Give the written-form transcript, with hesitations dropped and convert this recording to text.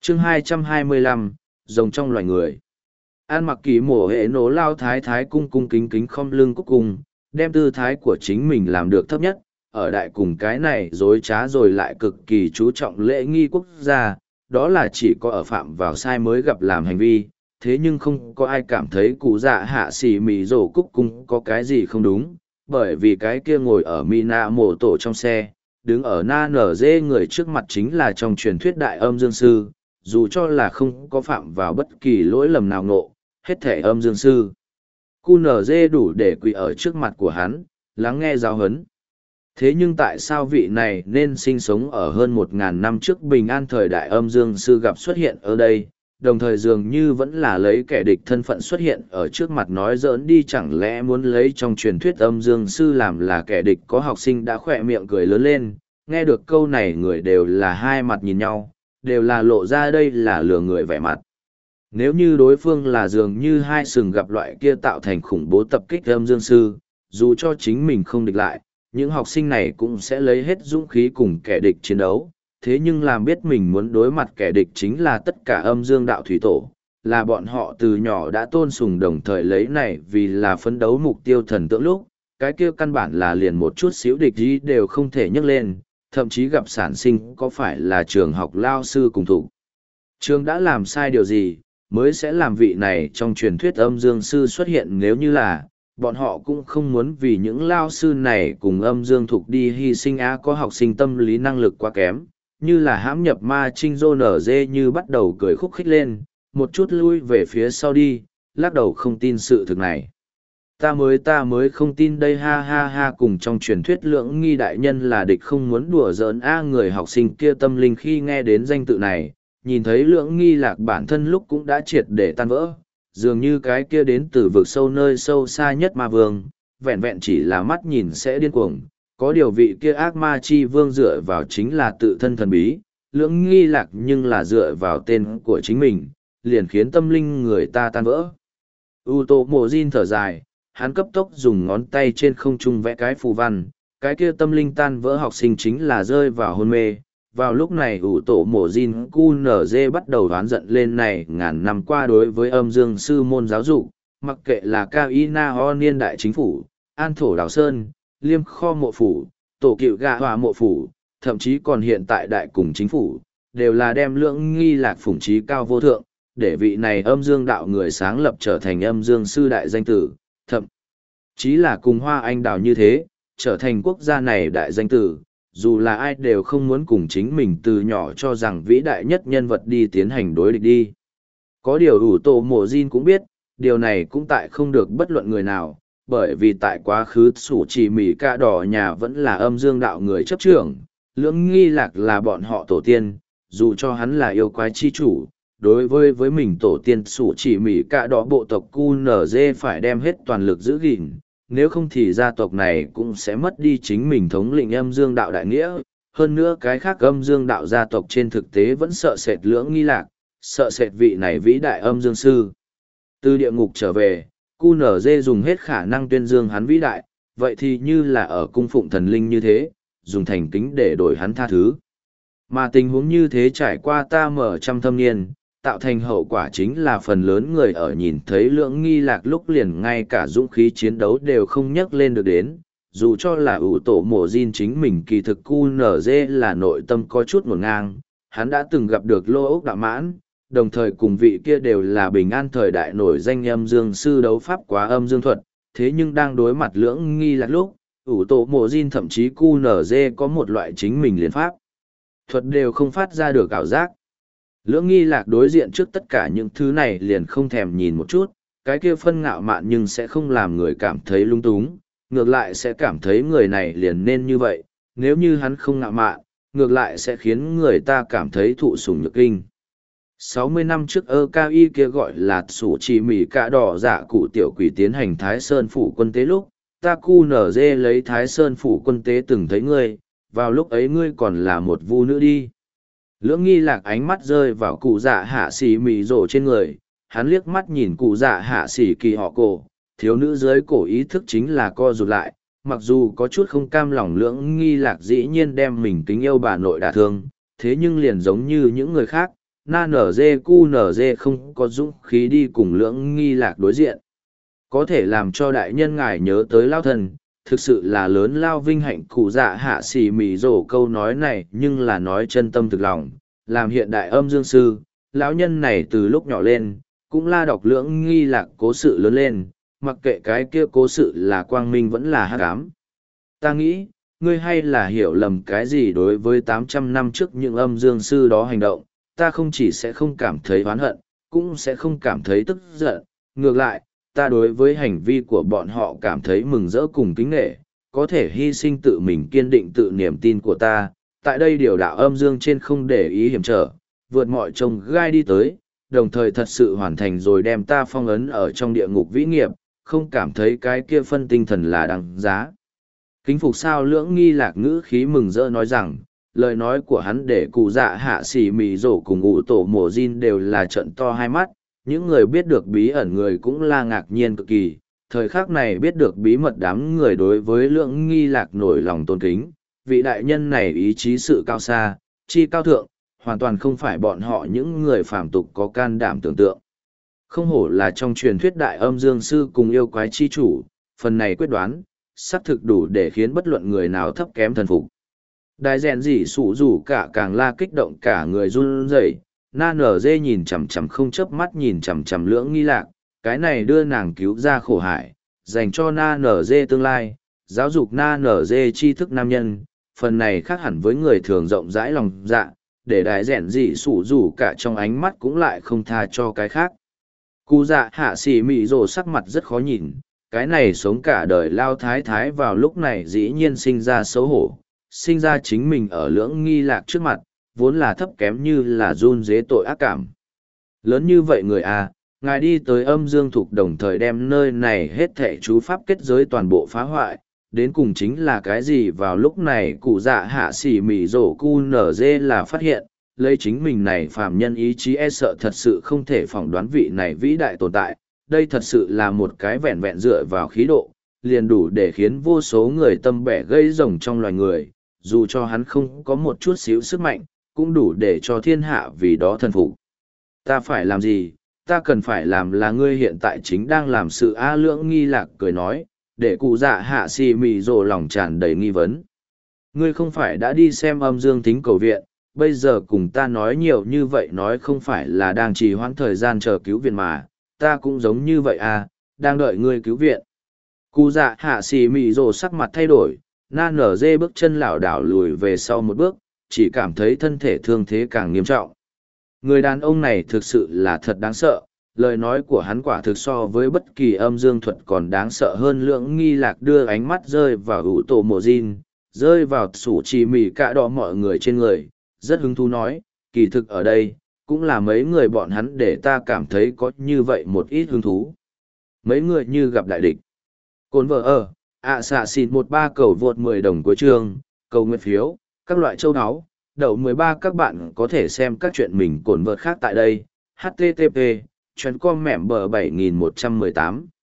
chương 225, rồng trong loài người. An Mặc Kỳ mổ hệ nổ lao thái thái cung cung kính kính không lưng cúc cung, đem tư thái của chính mình làm được thấp nhất, ở đại cùng cái này dối trá rồi lại cực kỳ chú trọng lễ nghi quốc gia, đó là chỉ có ở phạm vào sai mới gặp làm hành vi, thế nhưng không có ai cảm thấy cụ dạ hạ xỉ mì rổ cúc cung có cái gì không đúng, bởi vì cái kia ngồi ở Mina mổ tổ trong xe, đứng ở na nở dê người trước mặt chính là trong truyền thuyết đại âm dương sư, dù cho là không có phạm vào bất kỳ lỗi lầm nào ngộ, hết thể âm dương sư. QNZ đủ để quỳ ở trước mặt của hắn, lắng nghe giáo huấn. Thế nhưng tại sao vị này nên sinh sống ở hơn 1.000 năm trước bình an thời đại âm dương sư gặp xuất hiện ở đây, đồng thời dường như vẫn là lấy kẻ địch thân phận xuất hiện ở trước mặt nói giỡn đi, chẳng lẽ muốn lấy trong truyền thuyết âm dương sư làm là kẻ địch? Có học sinh đã khỏe miệng cười lớn lên, nghe được câu này người đều là hai mặt nhìn nhau, đều là lộ ra đây là lừa người vẻ mặt. Nếu như đối phương là dường như hai sừng gặp loại kia tạo thành khủng bố tập kích âm dương sư, dù cho chính mình không địch lại, những học sinh này cũng sẽ lấy hết dũng khí cùng kẻ địch chiến đấu. Thế nhưng làm biết mình muốn đối mặt kẻ địch chính là tất cả âm dương đạo thủy tổ, là bọn họ từ nhỏ đã tôn sùng đồng thời lấy này vì là phấn đấu mục tiêu thần tượng lúc, cái kia căn bản là liền một chút xíu địch gì đều không thể nhấc lên, thậm chí gặp sản sinh có phải là trường học lao sư cùng thủ. Trường đã làm sai điều gì, mới sẽ làm vị này trong truyền thuyết âm dương sư xuất hiện? Nếu như là, bọn họ cũng không muốn vì những lao sư này cùng âm dương thục đi hy sinh có học sinh tâm lý năng lực quá kém, như là hãm nhập ma trinh rô nở dê như bắt đầu cười khúc khích lên, một chút lui về phía sau đi, lắc đầu không tin sự thực này. Ta mới không tin đây, ha ha ha. Cùng trong truyền thuyết lưỡng nghi đại nhân là địch không muốn đùa giỡn người học sinh kia tâm linh khi nghe đến danh tự này, nhìn thấy lưỡng nghi lạc bản thân lúc cũng đã triệt để tan vỡ, dường như cái kia đến từ vực sâu nơi sâu xa nhất ma vương, vẹn vẹn chỉ là mắt nhìn sẽ điên cuồng. Có điều vị kia ác ma chi vương dựa vào chính là tự thân thần bí, lưỡng nghi lạc nhưng là dựa vào tên của chính mình, liền khiến tâm linh người ta tan vỡ. Tô Mộ Jin thở dài, hắn cấp tốc dùng ngón tay trên không trung vẽ cái phù văn, cái kia tâm linh tan vỡ học sinh chính là rơi vào hôn mê. Vào lúc này Tô Mộ Jin QNZ bắt đầu đoán giận lên này ngàn năm qua đối với âm dương sư môn giáo dục, mặc kệ là Kaina Ho niên đại chính phủ, An Thổ Đào Sơn, Liêm Kho mộ phủ, Tổ Cựu Gạ Hòa mộ phủ, thậm chí còn hiện tại đại cùng chính phủ, đều là đem lưỡng nghi lạc phủng trí cao vô thượng, để vị này âm dương đạo người sáng lập trở thành âm dương sư đại danh tử, thậm chí là cùng Hoa Anh Đào như thế, trở thành quốc gia này đại danh tử, dù là ai đều không muốn cùng chính mình từ nhỏ cho rằng vĩ đại nhất nhân vật đi tiến hành đối địch đi. Có điều Tô Mộ Jin cũng biết, điều này cũng tại không được bất luận người nào, bởi vì tại quá khứ Sủ Chỉ Mỉ Ca Đỏ nhà vẫn là âm dương đạo người chấp trưởng, lưỡng nghi lạc là bọn họ tổ tiên, dù cho hắn là yêu quái chi chủ, đối với mình tổ tiên Sủ Chỉ Mỉ Ca Đỏ bộ tộc QNZ phải đem hết toàn lực giữ gìn, nếu không thì gia tộc này cũng sẽ mất đi chính mình thống lĩnh âm dương đạo đại nghĩa. Hơn nữa cái khác âm dương đạo gia tộc trên thực tế vẫn sợ sệt lưỡng nghi lạc, sợ sệt vị này vĩ đại âm dương sư. Từ địa ngục trở về, QNZ dùng hết khả năng tuyên dương hắn vĩ đại, vậy thì như là ở cung phụng thần linh như thế, dùng thành kính để đổi hắn tha thứ. Mà tình huống như thế trải qua ta mở trăm thâm niên, tạo thành hậu quả chính là phần lớn người ở nhìn thấy lưỡng nghi lạc lúc liền ngay cả dũng khí chiến đấu đều không nhắc lên được đến, dù cho là Tô Mộ Jin chính mình kỳ thực QNZ là nội tâm có chút ngổn ngang, hắn đã từng gặp được Lô Ốc Đạo Mãn, đồng thời cùng vị kia đều là bình an thời đại nổi danh âm dương sư đấu pháp quá âm dương thuật, thế nhưng đang đối mặt lưỡng nghi lạc lúc, Tô Mộ Jin thậm chí QNZ có một loại chính mình liền pháp thuật đều không phát ra được ảo giác. Lưỡng nghi lạc đối diện trước tất cả những thứ này liền không thèm nhìn một chút, cái kia phân ngạo mạn nhưng sẽ không làm người cảm thấy lung túng, ngược lại sẽ cảm thấy người này liền nên như vậy, nếu như hắn không ngạo mạn, ngược lại sẽ khiến người ta cảm thấy thụ sủng nhược kinh. 60 năm trước Kai kia gọi là Sủ Chỉ Mỉ Ca Đỏ giả cụ tiểu quỷ tiến hành Thái Sơn phủ quân tế lúc, ta QNZ lấy Thái Sơn phủ quân tế từng thấy ngươi, vào lúc ấy ngươi còn là một vu nữ đi. Lưỡng nghi lạc ánh mắt rơi vào cụ dạ hạ xỉ mỉ rổ trên người, hắn liếc mắt nhìn cụ dạ hạ xỉ kỳ họ cổ, thiếu nữ dưới cổ ý thức chính là co rụt lại, mặc dù có chút không cam lòng lưỡng nghi lạc dĩ nhiên đem mình kính yêu bà nội đả thương, thế nhưng liền giống như những người khác, na nở dê cu nở dê không có dũng khí đi cùng lưỡng nghi lạc đối diện. Có thể làm cho đại nhân ngài nhớ tới lao thần, thực sự là lớn lao vinh hạnh. Cụ dạ hạ xỉ mỉ rổ câu nói này nhưng là nói chân tâm thực lòng, làm hiện đại âm dương sư, lão nhân này từ lúc nhỏ lên, cũng la đọc lưỡng nghi lạc cố sự lớn lên, mặc kệ cái kia cố sự là quang minh vẫn là hắc ám. Ta nghĩ, ngươi hay là hiểu lầm cái gì đối với 800 năm trước những âm dương sư đó hành động, ta không chỉ sẽ không cảm thấy oán hận, cũng sẽ không cảm thấy tức giận, ngược lại, ta đối với hành vi của bọn họ cảm thấy mừng rỡ cùng kính nể, có thể hy sinh tự mình kiên định tự niềm tin của ta, tại đây điều đạo âm dương trên không để ý hiểm trở, vượt mọi trông gai đi tới, đồng thời thật sự hoàn thành rồi đem ta phong ấn ở trong địa ngục vĩ nghiệp, không cảm thấy cái kia phân tinh thần là đáng giá. Kính phục sao lưỡng nghi lạc ngữ khí mừng rỡ nói rằng, lời nói của hắn để cụ dạ hạ xỉ mì rổ cùng ủ tổ mổ Jin đều là trận to hai mắt, những người biết được bí ẩn người cũng là ngạc nhiên cực kỳ, thời khắc này biết được bí mật đám người đối với lưỡng nghi lạc nổi lòng tôn kính, vị đại nhân này ý chí sự cao xa, chi cao thượng, hoàn toàn không phải bọn họ những người phàm tục có can đảm tưởng tượng. Không hổ là trong truyền thuyết đại âm dương sư cùng yêu quái chi chủ, phần này quyết đoán, xác thực đủ để khiến bất luận người nào thấp kém thần phục. Đại rèn gì sủ rủ cả càng la kích động cả người run rẩy, na nở dê nhìn chằm chằm không chớp mắt nhìn chằm chằm lưỡng nghi lạc, cái này đưa nàng cứu ra khổ hải, dành cho na nở dê tương lai, giáo dục na nở dê tri thức nam nhân, phần này khác hẳn với người thường rộng rãi lòng dạ, để đại rèn gì sủ rủ cả trong ánh mắt cũng lại không tha cho cái khác. Cụ dạ hạ xỉ mị rồ sắc mặt rất khó nhìn, cái này sống cả đời lao thái thái vào lúc này dĩ nhiên sinh ra xấu hổ, sinh ra chính mình ở lưỡng nghi lạc trước mặt, vốn là thấp kém như là run dế tội ác cảm. Lớn như vậy người à, ngài đi tới âm dương thục đồng thời đem nơi này hết thệ chú pháp kết giới toàn bộ phá hoại, đến cùng chính là cái gì vào lúc này cụ dạ hạ xỉ mỉ rổ cu nở dê là phát hiện, lấy chính mình này phàm nhân ý chí e sợ thật sự không thể phỏng đoán vị này vĩ đại tồn tại, đây thật sự là một cái vẹn vẹn dựa vào khí độ, liền đủ để khiến vô số người tâm bẻ gây rồng trong loài người, dù cho hắn không có một chút xíu sức mạnh, cũng đủ để cho thiên hạ vì đó thần phục. Ta phải làm gì, ta cần phải làm là ngươi hiện tại chính đang làm sự A lưỡng nghi lạc cười nói, để cụ dạ hạ xì mì rồ lòng tràn đầy nghi vấn. Ngươi không phải đã đi xem âm dương tính cầu viện, bây giờ cùng ta nói nhiều như vậy nói không phải là đang trì hoãn thời gian chờ cứu viện mà, ta cũng giống như vậy à, đang đợi ngươi cứu viện. Cụ dạ hạ xì mì rồ sắc mặt thay đổi, na nở dê bước chân lảo đảo lùi về sau một bước, chỉ cảm thấy thân thể thương thế càng nghiêm trọng. Người đàn ông này thực sự là thật đáng sợ, lời nói của hắn quả thực so với bất kỳ âm dương thuật còn đáng sợ hơn. Lưỡng nghi lạc đưa ánh mắt rơi vào ủ tổ mộ Jin, rơi vào sủ trì mì cạ đỏ mọi người trên người, rất hứng thú nói, kỳ thực ở đây, cũng là mấy người bọn hắn để ta cảm thấy có như vậy một ít hứng thú. Mấy người như gặp đại địch. Cồn vợ ở, xạ xịn 13 cầu vượt 10 đồng cuối chương, cầu nguyện phiếu, các loại châu áo. Đậu 13 các bạn có thể xem các chuyện mình cồn vợt khác tại đây. http://com mẻm bờ 7118